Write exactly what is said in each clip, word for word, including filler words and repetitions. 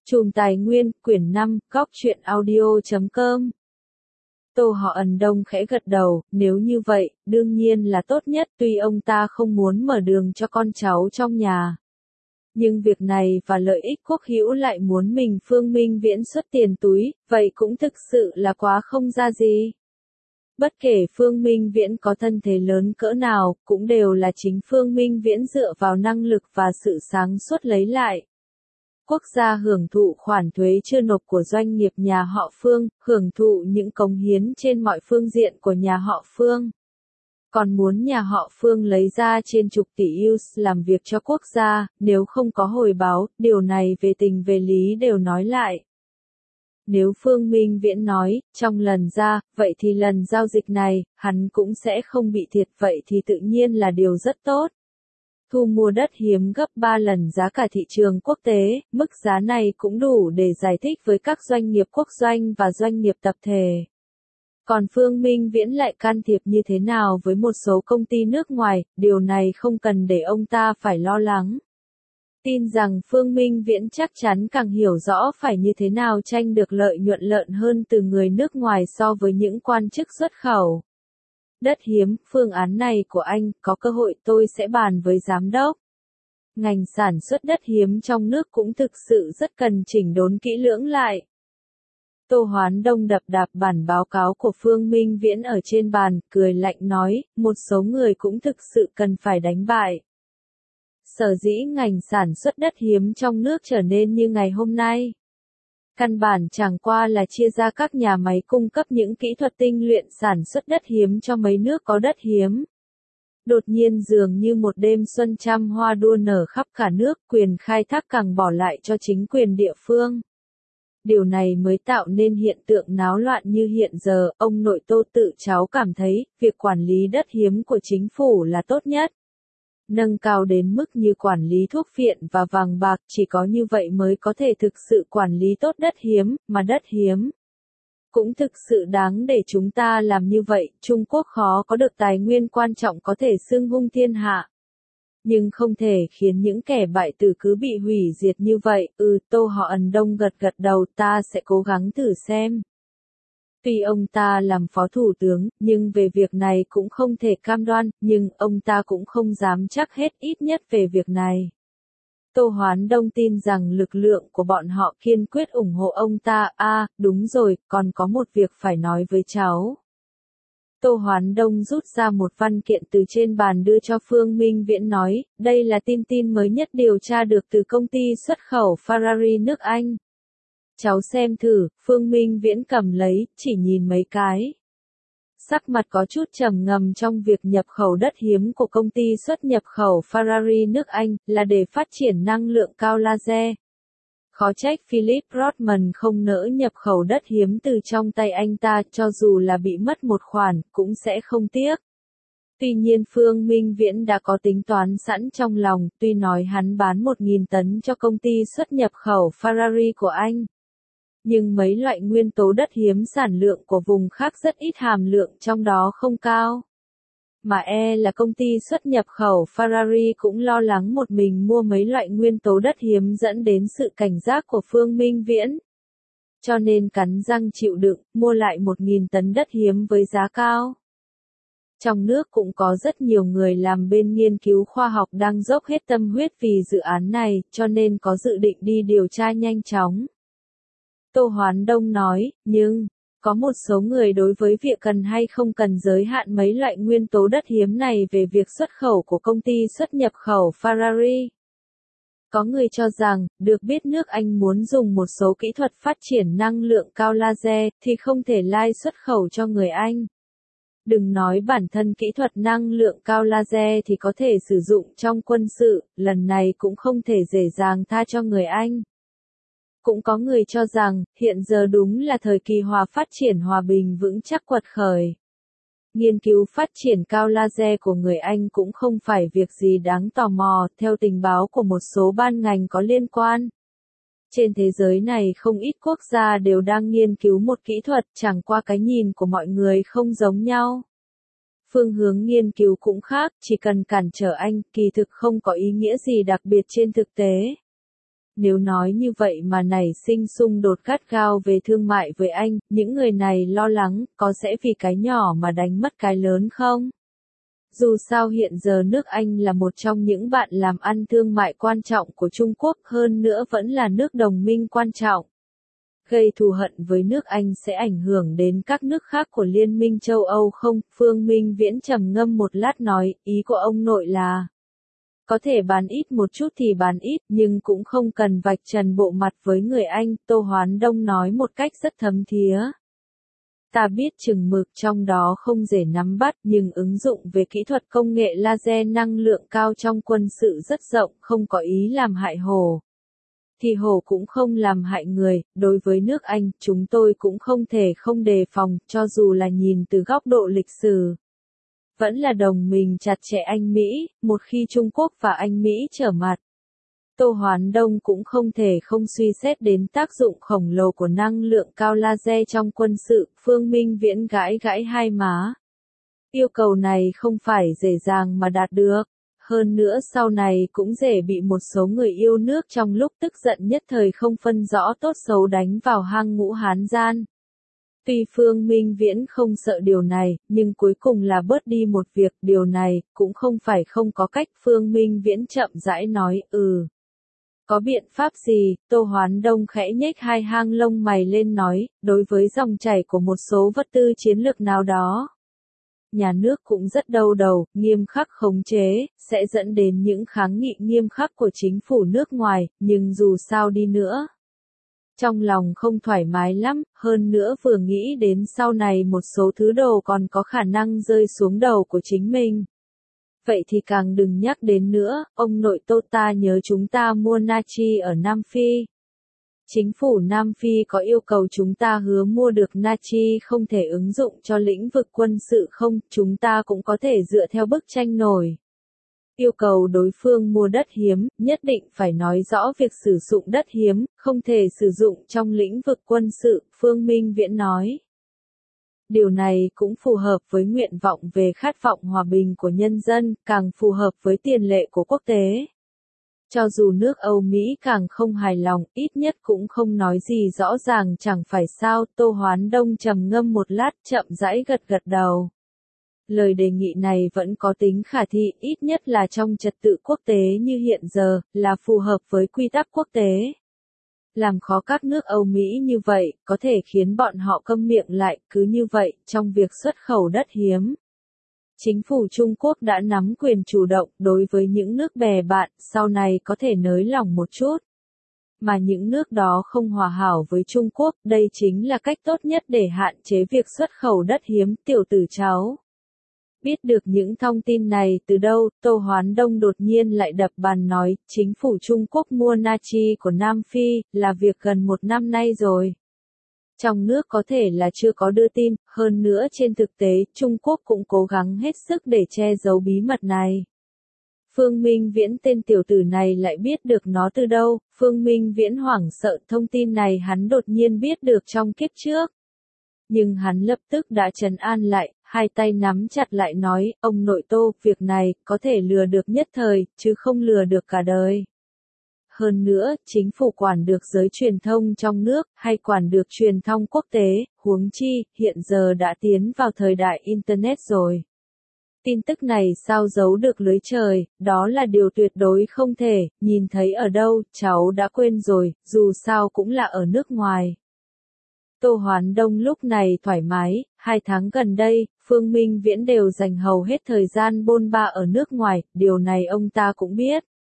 Chùm Tài Nguyên, quyển năm, góc truyện audio chấm com. Tô Họ Ẩn Đông khẽ gật đầu, nếu như vậy, đương nhiên là tốt nhất, tuy ông ta không muốn mở đường cho con cháu trong nhà. Nhưng việc này và lợi ích quốc hữu lại muốn mình Phương Minh Viễn xuất tiền túi, vậy cũng thực sự là quá không ra gì. Bất kể Phương Minh Viễn có thân thế lớn cỡ nào, cũng đều là chính Phương Minh Viễn dựa vào năng lực và sự sáng suốt lấy lại. Quốc gia hưởng thụ khoản thuế chưa nộp của doanh nghiệp nhà họ Phương, hưởng thụ những cống hiến trên mọi phương diện của nhà họ Phương. Còn muốn nhà họ Phương lấy ra trên chục tỷ euro làm việc cho quốc gia, nếu không có hồi báo, điều này về tình về lý đều nói lại. Nếu Phương Minh Viễn nói, trong lần ra, vậy thì lần giao dịch này, hắn cũng sẽ không bị thiệt, vậy thì tự nhiên là điều rất tốt. Thu mua đất hiếm gấp ba lần giá cả thị trường quốc tế, mức giá này cũng đủ để giải thích với các doanh nghiệp quốc doanh và doanh nghiệp tập thể. Còn Phương Minh Viễn lại can thiệp như thế nào với một số công ty nước ngoài, điều này không cần để ông ta phải lo lắng. Tin rằng Phương Minh Viễn chắc chắn càng hiểu rõ phải như thế nào tranh được lợi nhuận lợn hơn từ người nước ngoài so với những quan chức xuất khẩu. Đất hiếm, phương án này của anh, có cơ hội tôi sẽ bàn với giám đốc. Ngành sản xuất đất hiếm trong nước cũng thực sự rất cần chỉnh đốn kỹ lưỡng lại. Tô Hoán Đông đập đạp bản báo cáo của Phương Minh Viễn ở trên bàn, cười lạnh nói, một số người cũng thực sự cần phải đánh bại. Sở dĩ ngành sản xuất đất hiếm trong nước trở nên như ngày hôm nay. Căn bản chẳng qua là chia ra các nhà máy cung cấp những kỹ thuật tinh luyện sản xuất đất hiếm cho mấy nước có đất hiếm. Đột nhiên dường như một đêm xuân trăm hoa đua nở khắp cả nước, quyền khai thác càng bỏ lại cho chính quyền địa phương. Điều này mới tạo nên hiện tượng náo loạn như hiện giờ, ông nội Tô tự cháu cảm thấy, việc quản lý đất hiếm của chính phủ là tốt nhất. Nâng cao đến mức như quản lý thuốc phiện và vàng bạc, chỉ có như vậy mới có thể thực sự quản lý tốt đất hiếm, mà đất hiếm cũng thực sự đáng để chúng ta làm như vậy. Trung Quốc khó có được tài nguyên quan trọng có thể xưng hung thiên hạ. Nhưng không thể khiến những kẻ bại tử cứ bị hủy diệt như vậy. Ừ, Tô Họ Ẩn Đông gật gật đầu, ta sẽ cố gắng thử xem. Tuy ông ta làm phó thủ tướng, nhưng về việc này cũng không thể cam đoan, nhưng ông ta cũng không dám chắc hết, ít nhất về việc này. Tô Hoán Đông tin rằng lực lượng của bọn họ kiên quyết ủng hộ ông ta. A, à, đúng rồi, còn có một việc phải nói với cháu. Tô Hoán Đông rút ra một văn kiện từ trên bàn đưa cho Phương Minh Viễn nói, đây là tin tin mới nhất điều tra được từ công ty xuất khẩu Ferrari nước Anh. Cháu xem thử. Phương Minh Viễn cầm lấy, chỉ nhìn mấy cái. Sắc mặt có chút trầm ngâm trong việc nhập khẩu đất hiếm của công ty xuất nhập khẩu Ferrari nước Anh, là để phát triển năng lượng cao laser. Khó trách Philip Rodman không nỡ nhập khẩu đất hiếm từ trong tay anh ta, cho dù là bị mất một khoản, cũng sẽ không tiếc. Tuy nhiên Phương Minh Viễn đã có tính toán sẵn trong lòng, tuy nói hắn bán một nghìn tấn cho công ty xuất nhập khẩu Ferrari của anh. Nhưng mấy loại nguyên tố đất hiếm sản lượng của vùng khác rất ít, hàm lượng trong đó không cao. Mà e là công ty xuất nhập khẩu Ferrari cũng lo lắng một mình mua mấy loại nguyên tố đất hiếm dẫn đến sự cảnh giác của Phương Minh Viễn. Cho nên cắn răng chịu đựng, mua lại một nghìn tấn đất hiếm với giá cao. Trong nước cũng có rất nhiều người làm bên nghiên cứu khoa học đang dốc hết tâm huyết vì dự án này, cho nên có dự định đi điều tra nhanh chóng. Tô Hoán Đông nói, nhưng, có một số người đối với việc cần hay không cần giới hạn mấy loại nguyên tố đất hiếm này về việc xuất khẩu của công ty xuất nhập khẩu Ferrari. Có người cho rằng, được biết nước Anh muốn dùng một số kỹ thuật phát triển năng lượng cao laser, thì không thể lai xuất khẩu cho người Anh. Đừng nói bản thân kỹ thuật năng lượng cao laser thì có thể sử dụng trong quân sự, lần này cũng không thể dễ dàng tha cho người Anh. Cũng có người cho rằng, hiện giờ đúng là thời kỳ hòa phát triển hòa bình vững chắc quật khởi. Nghiên cứu phát triển cao laser của người Anh cũng không phải việc gì đáng tò mò, theo tình báo của một số ban ngành có liên quan. Trên thế giới này không ít quốc gia đều đang nghiên cứu một kỹ thuật, chẳng qua cái nhìn của mọi người không giống nhau. Phương hướng nghiên cứu cũng khác, chỉ cần cản trở Anh, kỳ thực không có ý nghĩa gì đặc biệt trên thực tế. Nếu nói như vậy mà nảy sinh xung đột gắt gao về thương mại với Anh, những người này lo lắng, có sẽ vì cái nhỏ mà đánh mất cái lớn không? Dù sao hiện giờ nước Anh là một trong những bạn làm ăn thương mại quan trọng của Trung Quốc, hơn nữa vẫn là nước đồng minh quan trọng. Gây thù hận với nước Anh sẽ ảnh hưởng đến các nước khác của Liên minh châu Âu không? Phương Minh Viễn trầm ngâm một lát nói, ý của ông nội là có thể bán ít một chút thì bán ít, nhưng cũng không cần vạch trần bộ mặt với người Anh, Tô Hoán Đông nói một cách rất thấm thía. Ta biết chừng mực trong đó không dễ nắm bắt, nhưng ứng dụng về kỹ thuật công nghệ laser năng lượng cao trong quân sự rất rộng, không có ý làm hại Hồ. Thì Hồ cũng không làm hại người, đối với nước Anh, chúng tôi cũng không thể không đề phòng, cho dù là nhìn từ góc độ lịch sử. Vẫn là đồng minh chặt chẽ Anh-Mỹ, một khi Trung Quốc và Anh-Mỹ trở mặt. Tô Hoán Đông cũng không thể không suy xét đến tác dụng khổng lồ của năng lượng cao laser trong quân sự, Phương Minh Viễn gãi gãi hai má. Yêu cầu này không phải dễ dàng mà đạt được. Hơn nữa sau này cũng dễ bị một số người yêu nước trong lúc tức giận nhất thời không phân rõ tốt xấu đánh vào hang ngũ Hán gian. Tuy Phương Minh Viễn không sợ điều này, nhưng cuối cùng là bớt đi một việc, điều này cũng không phải không có cách. Phương Minh Viễn chậm rãi nói, ừ. Có biện pháp gì? Tô Hoán Đông khẽ nhếch hai hang lông mày lên nói, đối với dòng chảy của một số vật tư chiến lược nào đó. Nhà nước cũng rất đau đầu, nghiêm khắc khống chế, sẽ dẫn đến những kháng nghị nghiêm khắc của chính phủ nước ngoài, nhưng dù sao đi nữa. Trong lòng không thoải mái lắm, hơn nữa vừa nghĩ đến sau này một số thứ đồ còn có khả năng rơi xuống đầu của chính mình. Vậy thì càng đừng nhắc đến nữa, ông nội Tô ta nhớ chúng ta mua natri ở Nam Phi. Chính phủ Nam Phi có yêu cầu chúng ta hứa mua được natri không thể ứng dụng cho lĩnh vực quân sự không, chúng ta cũng có thể dựa theo bức tranh nổi. Yêu cầu đối phương mua đất hiếm, nhất định phải nói rõ việc sử dụng đất hiếm, không thể sử dụng trong lĩnh vực quân sự, Phương Minh Viễn nói. Điều này cũng phù hợp với nguyện vọng về khát vọng hòa bình của nhân dân, càng phù hợp với tiền lệ của quốc tế. Cho dù nước Âu Mỹ càng không hài lòng, ít nhất cũng không nói gì rõ ràng chẳng phải sao, Tô Hoán Đông trầm ngâm một lát chậm rãi gật gật đầu. Lời đề nghị này vẫn có tính khả thi, ít nhất là trong trật tự quốc tế như hiện giờ, là phù hợp với quy tắc quốc tế. Làm khó các nước Âu Mỹ như vậy, có thể khiến bọn họ câm miệng lại, cứ như vậy, trong việc xuất khẩu đất hiếm. Chính phủ Trung Quốc đã nắm quyền chủ động đối với những nước bè bạn, sau này có thể nới lỏng một chút. Mà những nước đó không hòa hảo với Trung Quốc, đây chính là cách tốt nhất để hạn chế việc xuất khẩu đất hiếm, tiểu tử cháu. Biết được những thông tin này từ đâu, Tô Hoán Đông đột nhiên lại đập bàn nói, chính phủ Trung Quốc mua natri của Nam Phi, là việc gần một năm nay rồi. Trong nước có thể là chưa có đưa tin, hơn nữa trên thực tế, Trung Quốc cũng cố gắng hết sức để che giấu bí mật này. Phương Minh Viễn tên tiểu tử này lại biết được nó từ đâu, Phương Minh Viễn hoảng sợ thông tin này hắn đột nhiên biết được trong kiếp trước. Nhưng hắn lập tức đã trấn an lại, hai tay nắm chặt lại nói, ông nội Tô, việc này, có thể lừa được nhất thời, chứ không lừa được cả đời. Hơn nữa, chính phủ quản được giới truyền thông trong nước, hay quản được truyền thông quốc tế, huống chi, hiện giờ đã tiến vào thời đại Internet rồi. Tin tức này sao giấu được lưới trời, đó là điều tuyệt đối không thể, nhìn thấy ở đâu, cháu đã quên rồi, dù sao cũng là ở nước ngoài. Tô Hoán Đông lúc này thoải mái, hai tháng gần đây, Phương Minh Viễn đều dành hầu hết thời gian bôn ba ở nước ngoài, điều này ông ta cũng biết.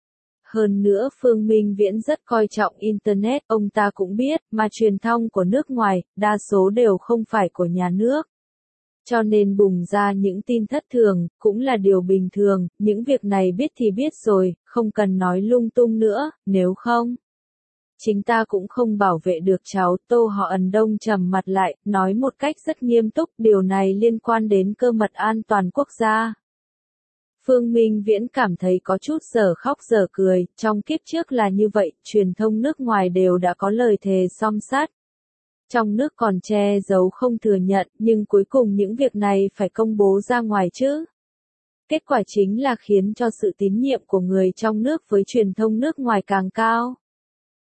Hơn nữa Phương Minh Viễn rất coi trọng Internet, ông ta cũng biết, mà truyền thông của nước ngoài, đa số đều không phải của nhà nước. Cho nên bùng ra những tin thất thường, cũng là điều bình thường, những việc này biết thì biết rồi, không cần nói lung tung nữa, nếu không. Chính ta cũng không bảo vệ được cháu, Tô Họ Ẩn Đông trầm mặt lại, nói một cách rất nghiêm túc, điều này liên quan đến cơ mật an toàn quốc gia. Phương Minh Viễn cảm thấy có chút giờ khóc giờ cười, trong kiếp trước là như vậy, truyền thông nước ngoài đều đã có lời thề song sát. Trong nước còn che giấu không thừa nhận, nhưng cuối cùng những việc này phải công bố ra ngoài chứ. Kết quả chính là khiến cho sự tín nhiệm của người trong nước với truyền thông nước ngoài càng cao.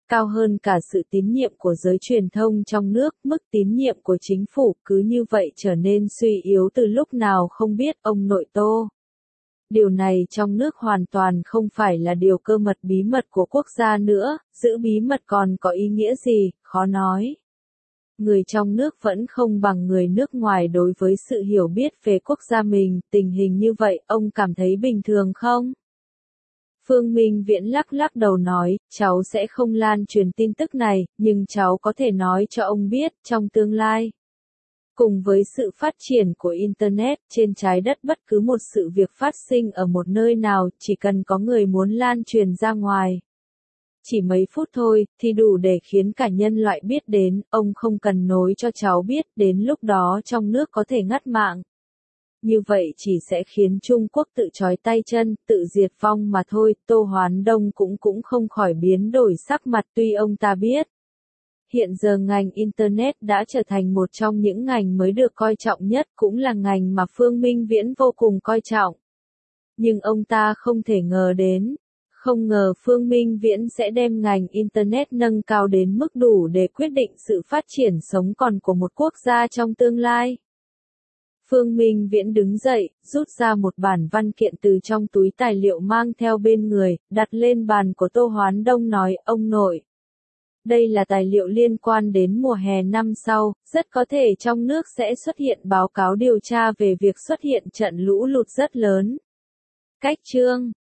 Cao hơn cả sự tín nhiệm của giới truyền thông trong nước, mức tín nhiệm của chính phủ cứ như vậy trở nên suy yếu từ lúc nào không biết, ông nội Tô. Điều này trong nước hoàn toàn không phải là điều cơ mật bí mật của quốc gia nữa, giữ bí mật còn có ý nghĩa gì, khó nói. Người trong nước vẫn không bằng người nước ngoài đối với sự hiểu biết về quốc gia mình, tình hình như vậy, ông cảm thấy bình thường không? Phương Minh Viễn lắc lắc đầu nói, cháu sẽ không lan truyền tin tức này, nhưng cháu có thể nói cho ông biết, trong tương lai. Cùng với sự phát triển của Internet, trên trái đất bất cứ một sự việc phát sinh ở một nơi nào, chỉ cần có người muốn lan truyền ra ngoài. Chỉ mấy phút thôi, thì đủ để khiến cả nhân loại biết đến, ông không cần nói cho cháu biết, đến lúc đó trong nước có thể ngắt mạng. Như vậy chỉ sẽ khiến Trung Quốc tự trói tay chân, tự diệt vong mà thôi, Tô Hoán Đông cũng cũng không khỏi biến đổi sắc mặt tuy ông ta biết. Hiện giờ ngành Internet đã trở thành một trong những ngành mới được coi trọng nhất, cũng là ngành mà Phương Minh Viễn vô cùng coi trọng. Nhưng ông ta không thể ngờ đến, không ngờ Phương Minh Viễn sẽ đem ngành Internet nâng cao đến mức đủ để quyết định sự phát triển sống còn của một quốc gia trong tương lai. Phương Minh Viễn đứng dậy, rút ra một bản văn kiện từ trong túi tài liệu mang theo bên người, đặt lên bàn của Tô Hoán Đông nói, ông nội. Đây là tài liệu liên quan đến mùa hè năm sau, rất có thể trong nước sẽ xuất hiện báo cáo điều tra về việc xuất hiện trận lũ lụt rất lớn. Cách chương